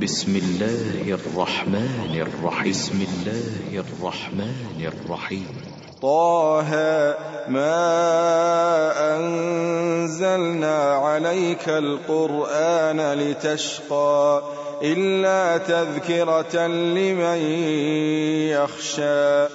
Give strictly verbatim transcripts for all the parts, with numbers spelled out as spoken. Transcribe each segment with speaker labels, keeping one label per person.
Speaker 1: بسم الله الرحمن الرحيم بسم الله الرحمن الرحيم
Speaker 2: طه ما أنزلنا عليك القرآن لتشقى إلا تذكرة لمن يخشى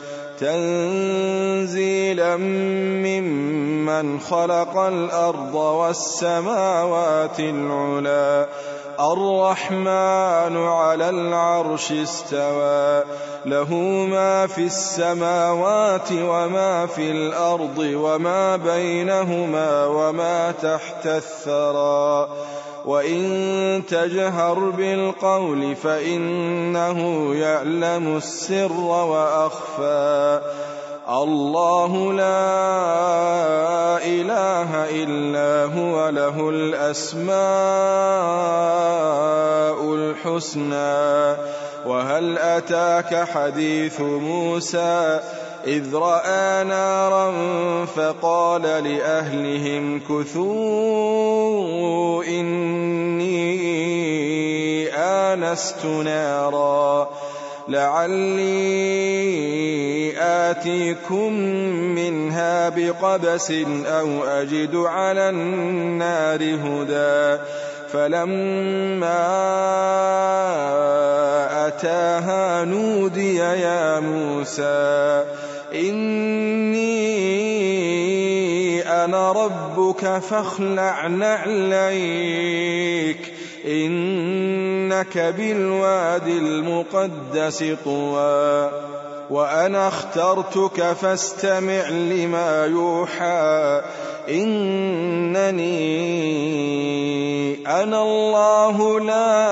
Speaker 2: تنزيلا ممن خلق الأرض والسماوات العلى الرحمن على العرش استوى له ما في السماوات وما في الأرض وما بينهما وما تحت الثرى وإن تجهر بالقول فإنه يعلم السر وأخفى الله لا إله إلا هو له الأسماء الحسنى وهل أتاك حديث موسى إذ رأى نارا فقال لأهلهم كثوا إني آنست نارا لعلي آتيكم منها بقبس أو أجد على النار هدى فلما أتاها نودي يا موسى إني أنا ربك فاخلع نعليك إنك بالواد المقدس طوى وأنا اخترتك فاستمع لما يوحى إنني أنا الله لا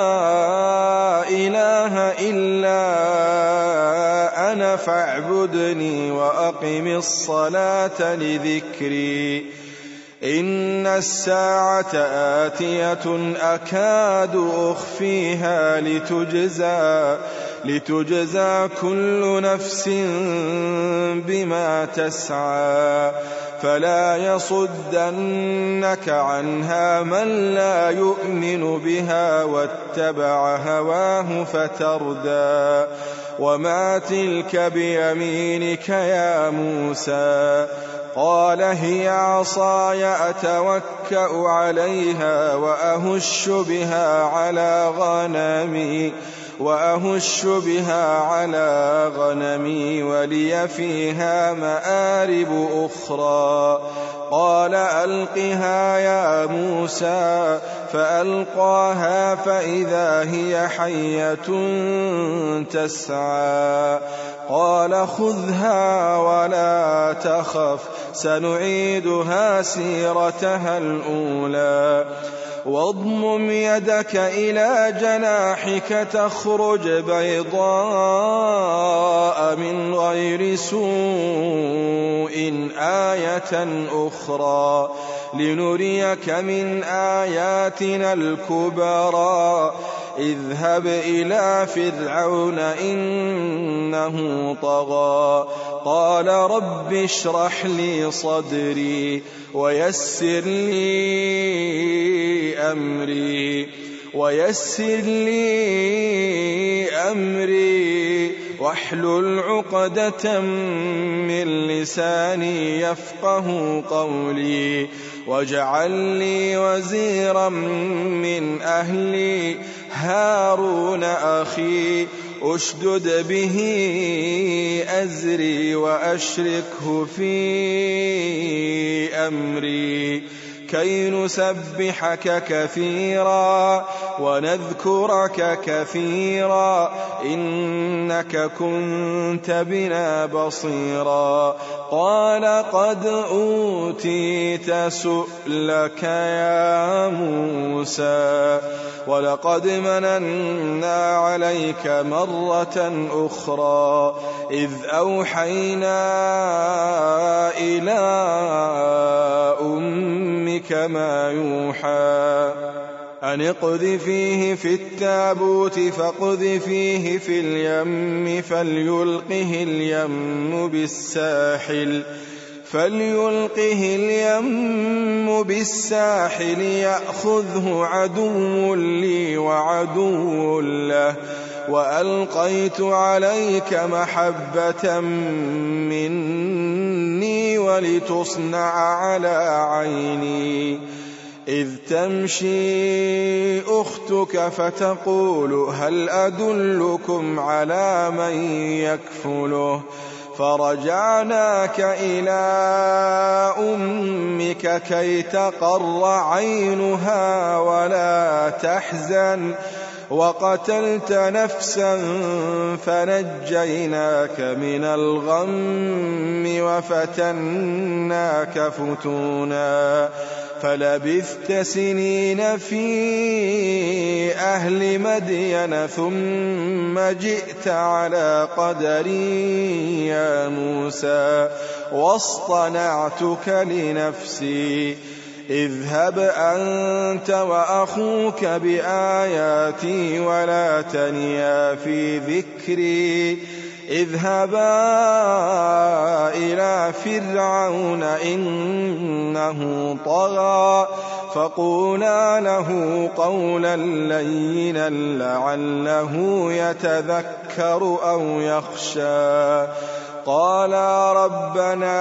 Speaker 2: إله إلا أنا فاعبدني وأقم الصلاة لذكري إن الساعة آتية أكاد أخفيها لتجزى لتجزى كل نفس بما تسعى فلا يصدنك عنها من لا يؤمن بها واتبع هواه فتردى وما تلك بيمينك يا موسى قال هي عصاي أتوكأ عليها وأهش بها على غنمي وأهش بها على غنمي ولي فيها مآرب أخرى قال ألقها يا موسى فألقاها فإذا هي حية تسعى قال خذها ولا تخف سنعيدها سيرتها الأولى واضمم يدك إلى جناحك تخرج بيضاء من غير سوء آية أخرى لنريك من آياتنا الكبرى اذهب إلى فرعون إنه طغى قال رب اشرح لي صدري ويسر لي أمري ويسر لي أمري واحلل عقدة من لساني يفقه قولي واجعل لي وزيرا من أهلي هارون أخي أشدد به أزري وأشركه في أمري كي نسبحك كثيرا ونذكرك كثيرا إنك كنت بنا بصيرا قال قد أوتيت سؤلك يا موسى ولقد مننا عليك مرة أخرى إذ أوحينا إلى أمك ما يوحى أن اقذفيه في التابوت فاقذفيه في اليم فليلقه اليم بالساحل فليلقه اليم بالساحل يأخذه عدو لي وعدو له وألقيت عليك محبة مني ولتصنع على عيني إذ تمشي أختك فتقول هل أدلكم على من يكفله فرجعناك إلى أمك كي تقر عينها ولا تحزن وقتلت نفسا فنجيناك من الغم وفتناك فتونا فلبثت سنين في أهل مدين ثم جئت على قدري يا موسى واصطنعتك لنفسي اذهب أنت وأخوك بآياتي ولا تنيا في ذكري اذهبا إلى فرعون إنه طغى فقولا له قولا لينا لعله يتذكر أو يخشى قالا ربنا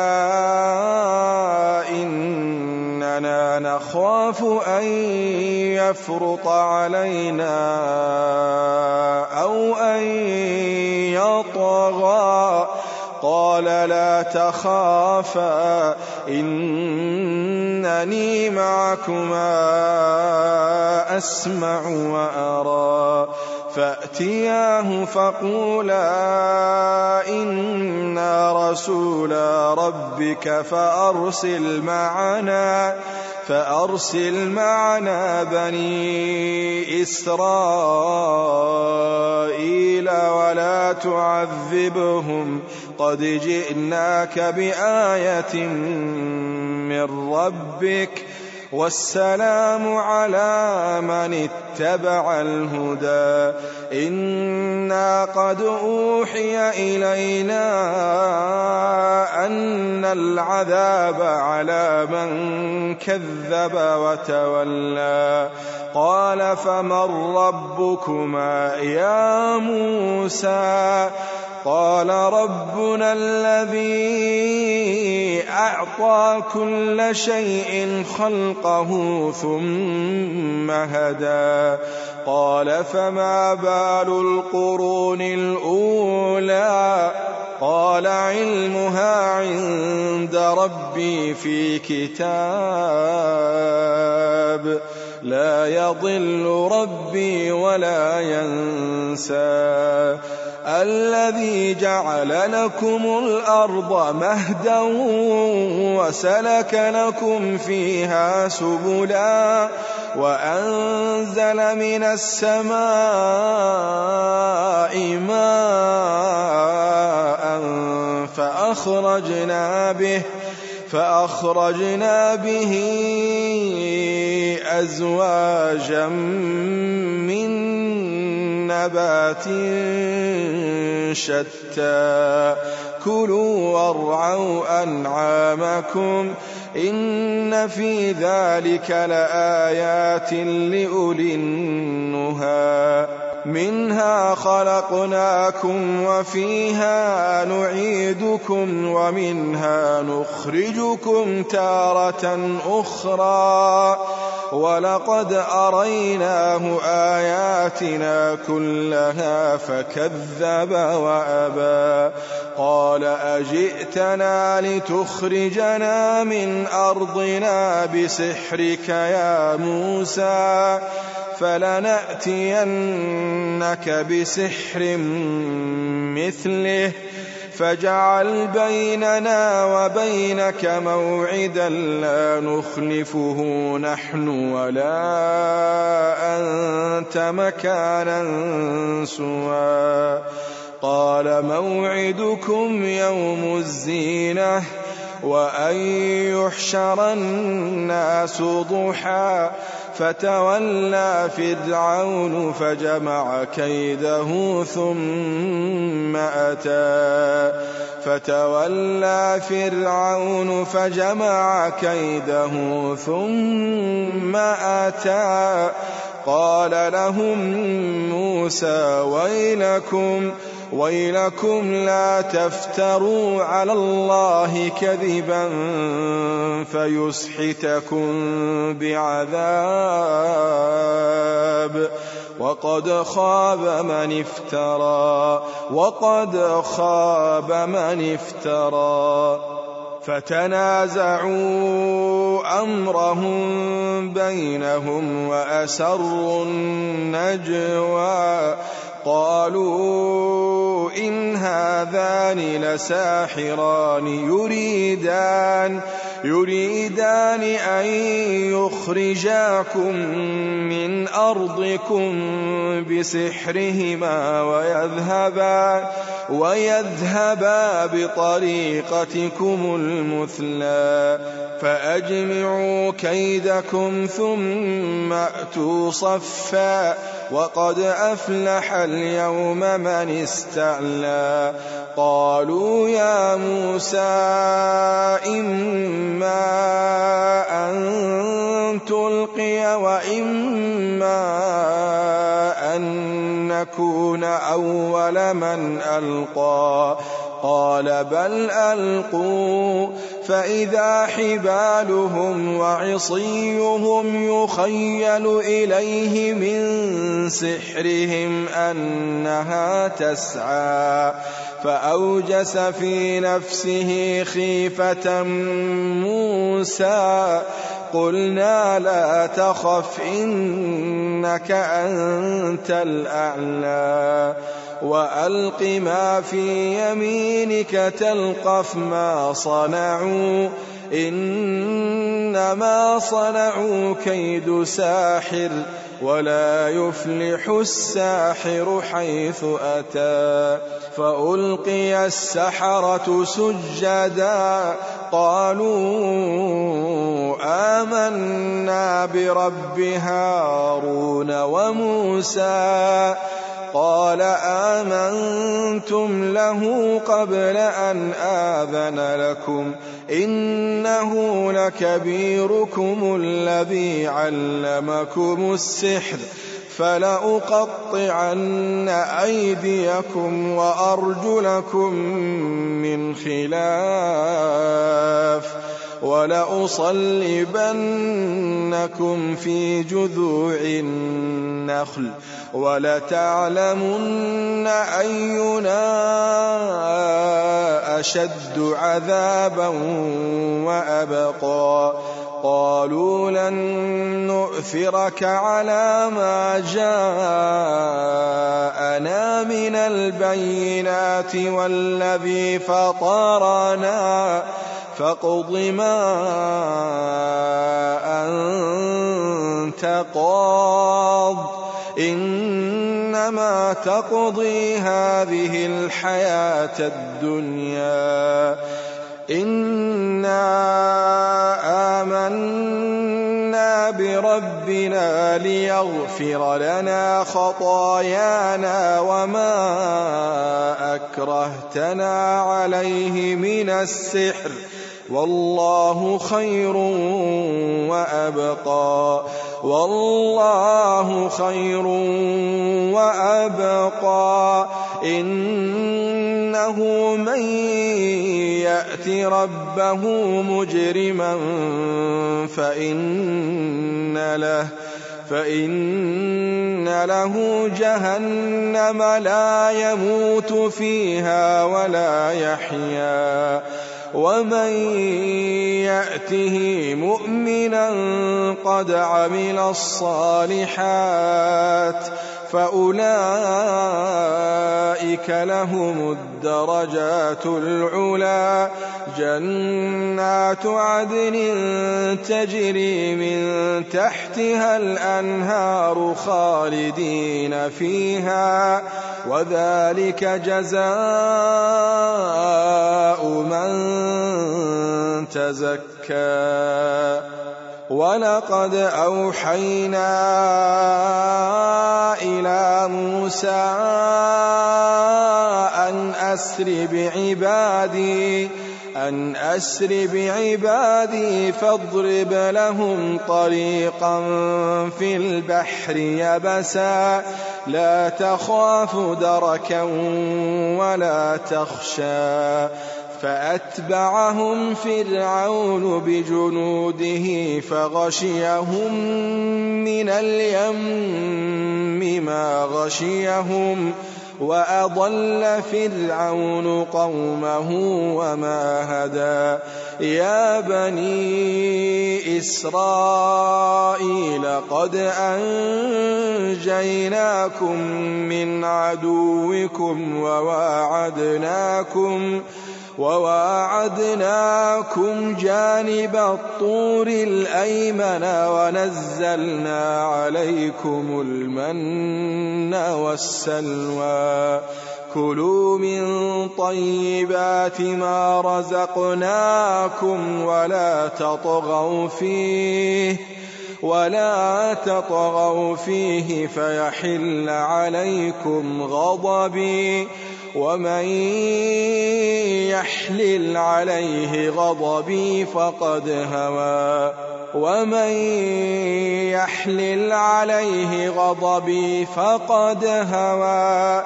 Speaker 2: إننا نخاف أن يفرط علينا أو أن يطغى قال لا تخافا إنني معكما أسمع وأرى فأتياه فقولا إنا رسولا ربك فأرسل معنا فأرسل معنا بني إسرائيل ولا تعذبهم قد جئناك بآية من ربك والسلام على من اتبع الهدى إنا قد أوحي إلينا أن العذاب على من كذب وتولى قال فمن ربكما يا موسى قال ربنا الذي أعطى كل شيء خلقه ثم هدى قال فما بال القرون الأولى قال علمها عند ربي في كتاب لا يضل ربي ولا ينسى الذي جعل لكم الأرض مهدا وسلك لكم فيها سبلا وأنزل من السماء ماء فأخرجنا به فأخرجنا به أزواجا من نبات شتى كلوا وارعوا أنعامكم إن في ذلك لآيات لأولي النهى منها خلقناكم وفيها نعيدكم ومنها نخرجكم تارة أخرى ولقد أريناه آياتنا كلها فكذب وأبى قال أجئتنا لتخرجنا من أرضنا بسحرك يا موسى فلنأتينك بسحر مثله فاجعل بيننا وبينك موعدا لا نخلفه نحن ولا أنت مكانا سوى قال موعدكم يوم الزينة وأن يحشر الناس ضحى فتولى فرعون فجمع كيده ثم أتى فتولى فرعون فجمع كيده ثم أتى قال لهم موسى ويلكم ويلكم لا تفتروا على الله كذبا فيسحتكم بعذاب وقد خاب من افترى وقد خاب من افترى فتنازعوا أمرهم بينهم وأسروا النجوى قالوا إن هذان لساحران يريدان يريدان أن يخرجاكم من أرضكم بسحرهما ويذهبا ويذهبا بطريقتكم المثلى فأجمعوا كيدكم ثم أتوا صفا وقد أفلح اليوم من استعلى قالوا يا موسى إما أن تلقي وإما أن نكون أول من ألقى قال بل ألقوا فإذا حبالهم وعصيهم يخيل إليه من سحرهم أنها تسعى فأوجس في نفسه خيفة موسى قلنا لا تخف إنك أنت الأعلى وألق ما في يمينك تلقف ما صنعوا إنما صنعوا كيد ساحر ولا يفلح الساحر حيث أتى فألقي السحرة سجدا قالوا آمنا برب هارون وموسى قال آمنتم له قبل أن آذن لكم إنه لكبيركم الذي علمكم السحر فلأقطعن أيديكم وأرجلكم من خلاف ولأصلبنكم في جذوع النخل ولتعلمن أينا أشد عذابا وأبقى قالوا لن نؤثرك على ما جاءنا من البينات والذي فطرنا فاقض ما أنت قاض إنما تقضي هذه الحياة الدنيا إنا آمنا بربنا ليغفر لنا خطايانا وما أكرهتنا عليه من السحر والله خير وأبقى والله خير وأبقى إنه من يأت ربه مجرما فإن له فإن له جهنم لا يموت فيها ولا يحيا ومن يأته مؤمنا قد عمل الصالحات فأولئك لهم الدرجات العلى جنات عدن تجري من تحتها الأنهار خالدين فيها وذلك جزاء من تزكى ولقد أوحينا إلى موسى أن أسر بعبادي أن أسر بعبادي فاضرب لهم طريقا في البحر يبسا لا تخاف دركا ولا تخشى فأتبعهم فرعون بجنوده فغشيهم من اليم ما غشيهم وأضل فرعون قومه وما هدى يا بني إسرائيل قد أنجيناكم من عدوكم وواعدناكم وواعدناكم جانب الطور الأيمن ونزلنا عليكم المن والسلوى كلوا من طيبات ما رزقناكم ولا تطغوا فيه ولا تطغوا فيه فيحل عليكم غضبي ومن يحلل عليه غضبي فقد هوى ومن يحلل عليه غضبي فقد هوى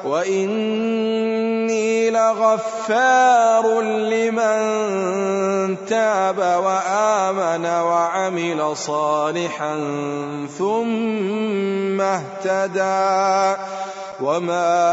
Speaker 2: وإني لغفار لمن تاب وآمن وعمل صالحا ثم اهتدى وما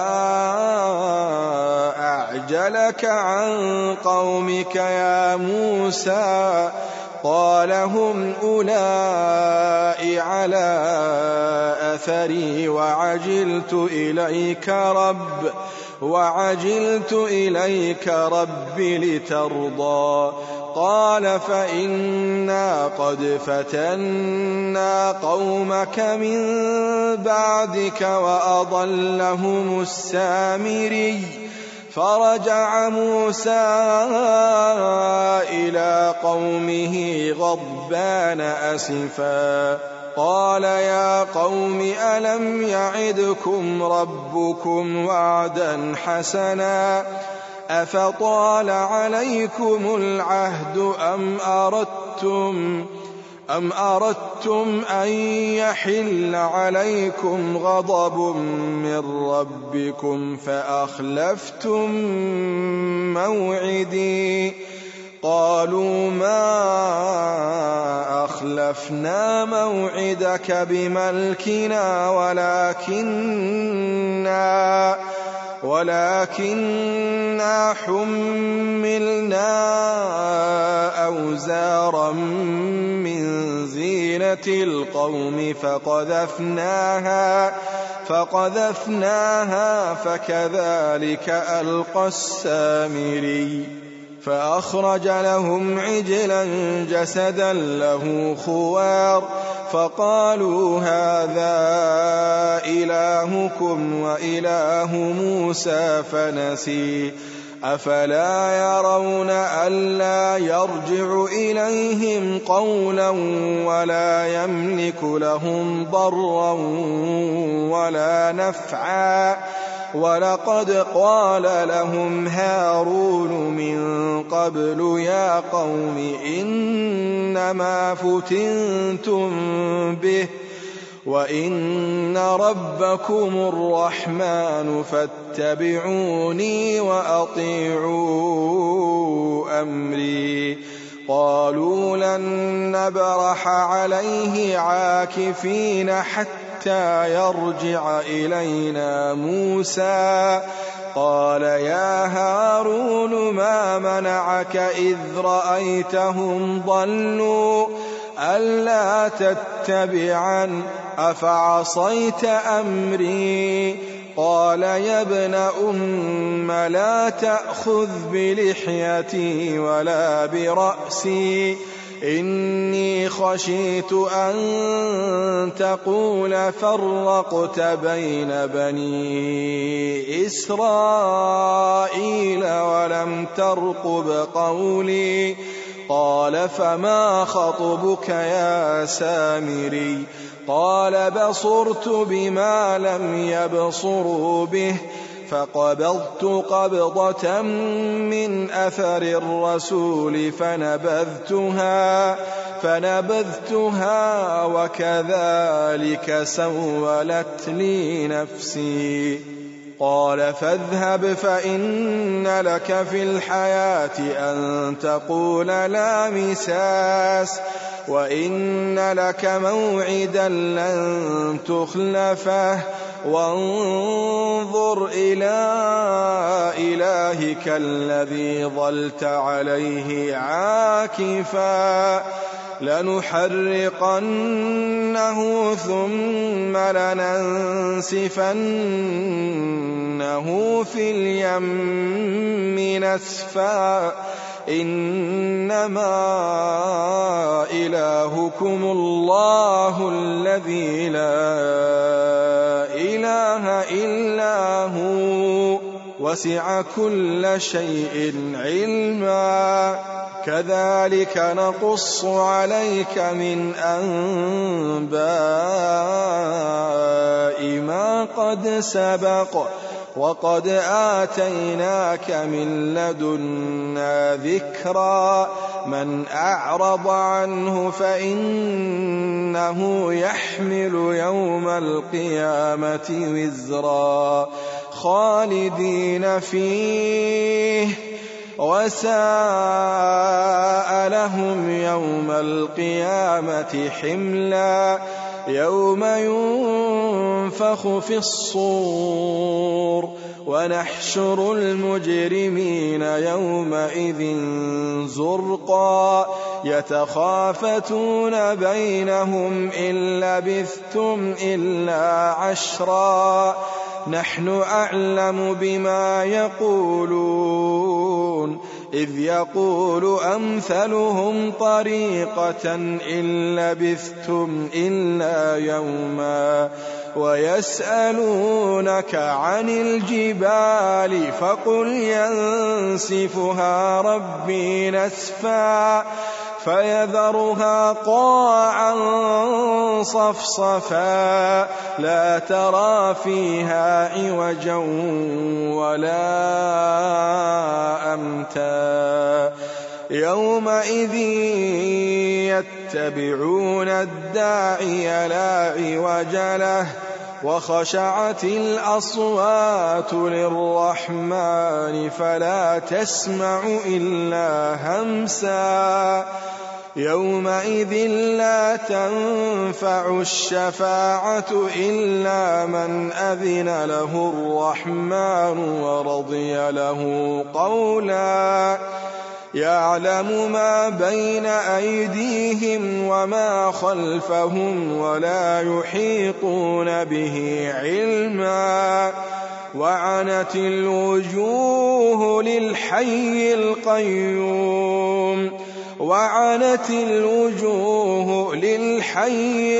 Speaker 2: أعجلك عن قومك يا موسى قال هم أولئك على أثري وعجلت إليك رب وعجلت إليك رب لترضى قال فإنا قد فتنا قومك من بعدك وأضلهم السامري فرجع موسى إلى قومه غضبان أسفا قال يا قوم ألم يعدكم ربكم وعدا حسنا أفطال عليكم العهد أم أردتم أم أردتم أن يحل عليكم غضب من ربكم فأخلفتم موعدي قالوا ما أخلفنا موعدك بملكنا ولكننا ولكننا حملنا أوزارا من زينة القوم فقذفناها فقذفناها فكذلك ألقى السامري فأخرج لهم عجلا جسدا له خوار فقالوا هذا إلهكم وإله موسى فنسي أفلا يرون ألا يرجع إليهم قولا ولا يملك لهم ضرا ولا نفعا ولقد قال لهم هارون من قبل يا قوم إنما فتنتم به وإن ربكم الرحمن فاتبعوني وأطيعوا أمري قالوا لن نبرح عليه عاكفين حتى يرجع إلينا موسى قال يا هارون ما منعك إذ رأيتهم ضلوا ألا تتبعن أفعصيت أمري قال يا ابن أم لا تأخذ بلحيتي ولا برأسي إني خشيت أن تقول فرقت بين بني إسرائيل ولم ترقب قولي قال فما خطبك يا سامري قال بصرت بما لم يبصروا به فقبضت قبضة من أثر الرسول فنبذتها فنبذتها وكذلك سولت لي نفسي قال فاذهب فإن لك في الحياة أن تقول لا مساس وإن لك موعدا لن تخلفه وانظر إلى إلهك الذي ظلت عليه عاكفا لنحرقنه ثم لننسفنه في اليم نسفا إنما إلهكم الله الذي لا إله إلا هو وسع كل شيء علما كذلك نقص عليك من أنباء ما قد سبق وقد آتيناك من لدنا ذكرا من أعرض عنه فإنه يحمل يوم القيامة وزرا خالدين فيه وساء لهم يوم القيامة حملا يوم ينفخ في الصور ونحشر المجرمين يومئذ زرقا يتخافتون بينهم إن لبثتم إلا عشرا نحن أعلم بما يقولون إذ يقول أمثلهم طريقة إن لبثتم إلا يوما ويسألونك عن الجبال فقل ينسفها ربي نسفا فيذرها قاعا صفصفا لا ترى فيها عوجا ولا أمتا يومئذ يتبعون الداعي لا عوج له وخشعت الأصوات للرحمن فلا تسمع إلا همسا يومئذ لا تنفع الشفاعة إلا من أذن له الرحمن ورضي له قولا يعلم ما بين أيديهم وما خلفهم ولا يحيطون به علما وعنت الوجوه للحي القيوم وعنت الوجوه للحي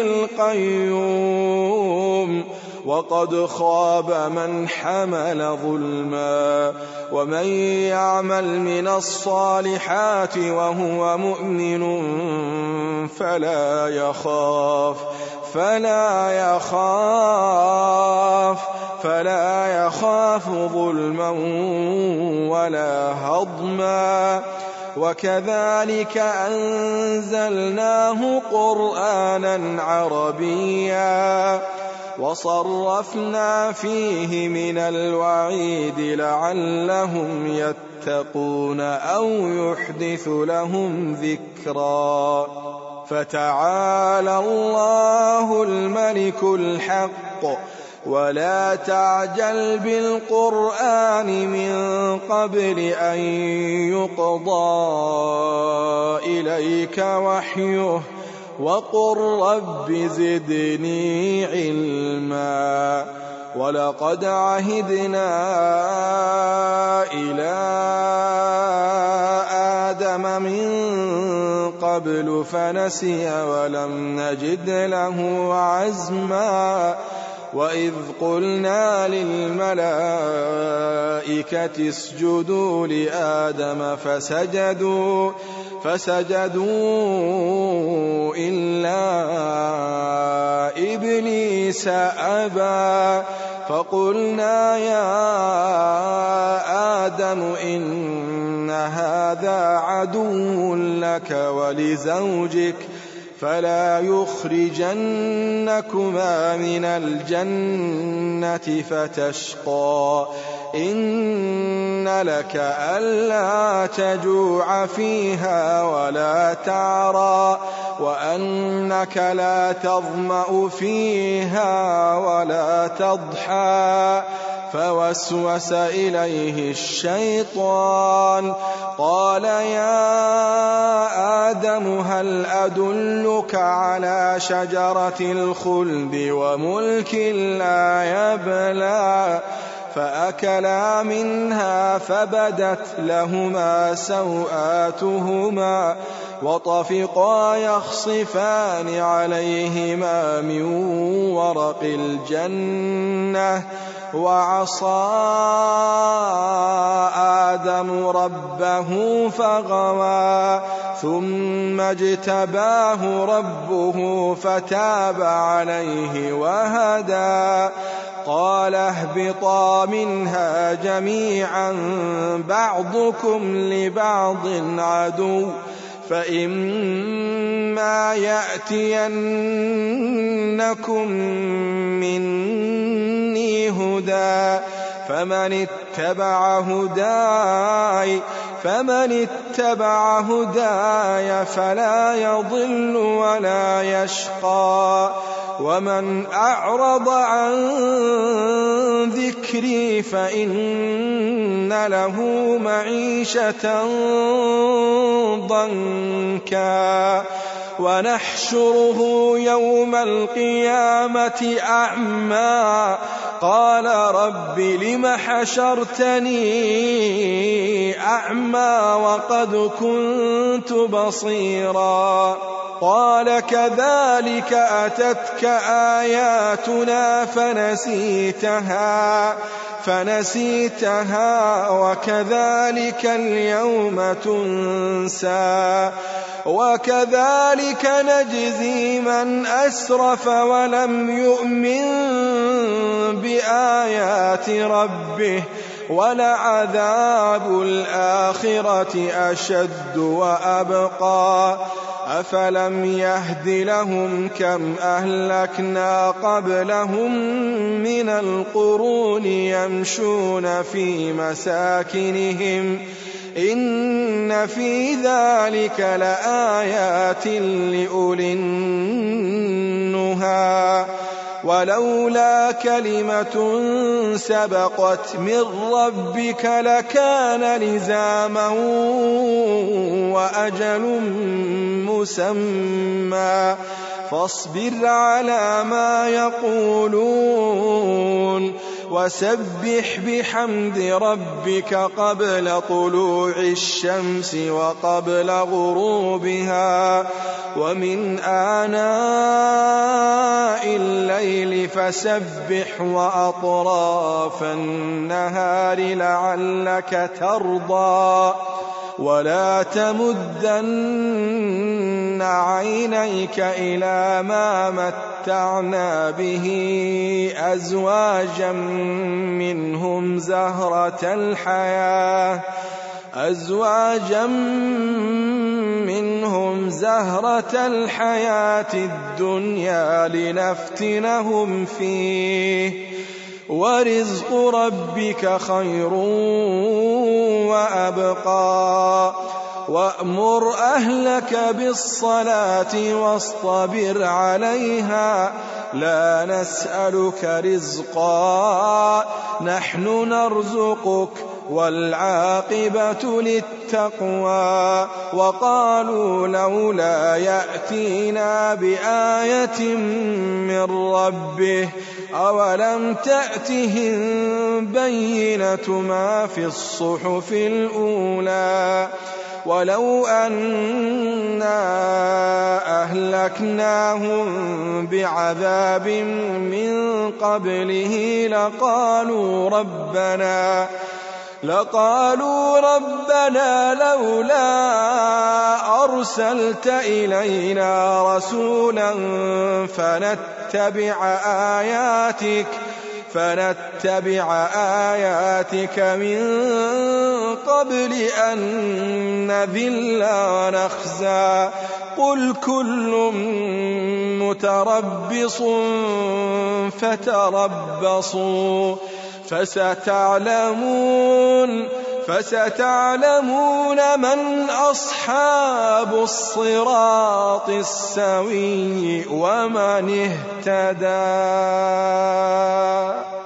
Speaker 2: القيوم وقد خاب من حمل ظلما ومن يعمل من الصالحات وهو مؤمن فلا يخاف فلا يخاف فلا يخاف ظلما ولا هضما وكذلك أنزلناه قرآنا عربيا وصرفنا فيه من الوعيد لعلهم يتقون أو يحدث لهم ذكرا فتعالى الله الملك الحق ولا تعجل بالقرآن من قبل أن يقضى إليك وحيه وقل رب زدني علما ولقد عهدنا إلى آدم من قبل فنسي ولم نجد له عزما وإذ قلنا للملائكة اسجدوا لآدم فسجدوا فسجدوا إلا إبليس أبى فقلنا يا آدم إن هذا عدو لك ولزوجك فلا يخرجنكما من الجنة فتشقى إن لك ألا تجوع فيها ولا تعرى وأنك لا تظمأ فيها ولا تضحى فوسوس إليه الشيطان قال يا آدم هل أدلك على شجرة الخلد وملك لا يبلى فأكلا منها فبدت لهما سوآتهما وطفقا يخصفان عليهما من ورق الجنة وعصى آدم ربه فغوى ثم اجتباه ربه فتاب عليه وهدى قال اهبطا منها جميعا بعضكم لبعض عدو فإما يأتينكم مني هدى فمن اتبع هداي فمن اتبع هداي فلا يضل ولا يشقى ومن أعرض عن ذكري فإن له معيشة ضنكا ونحشره يوم القيامة أعمى قال رب لم حشرتني أعمى وقد كنت بصيرا قال كذلك أتتك آياتنا فنسيتها فنسيتها وكذلك اليوم تنسى وكذلك نجزي من أسرف ولم يؤمن بآيات ربه ولعذاب الآخرة أشد وأبقى أفلم يهد لهم كم أهلكنا قبلهم من القرون يمشون في مساكنهم إن في ذلك لآيات لأولي النهى ولولا كلمة سبقت من ربك لكان لزاما وأجل مسمى فاصبر على ما يقولون وسبح بحمد ربك قبل طلوع الشمس وقبل غروبها ومن آناء الليل فسبح وأطراف النهار لعلك ترضى ولا تمدن عينيك إلى ما متعنا به أزواجا منهم زهرة الحياة أزواجا منهم زهرة الحياة الدنيا لنفتنهم فيه ورزق ربك خير وأبقى وأمر أهلك بالصلاة واصطبر عليها لا نسألك رزقا نحن نرزقك والعاقبة للتقوى وقالوا لولا يأتينا بآية من ربه أولم تأتهم بينة ما في الصحف الأولى ولو أنا أهلكناهم بعذاب من قبله لقالوا ربنا لقالوا ربنا لولا أرسلت إلينا رسولا فنتبع آياتك فنتبع آياتك من قبل أن نذل ونخزى قل كل متربص فتربصوا فستعلمون فستعلمون من أصحاب الصراط السوي ومن اهتدى.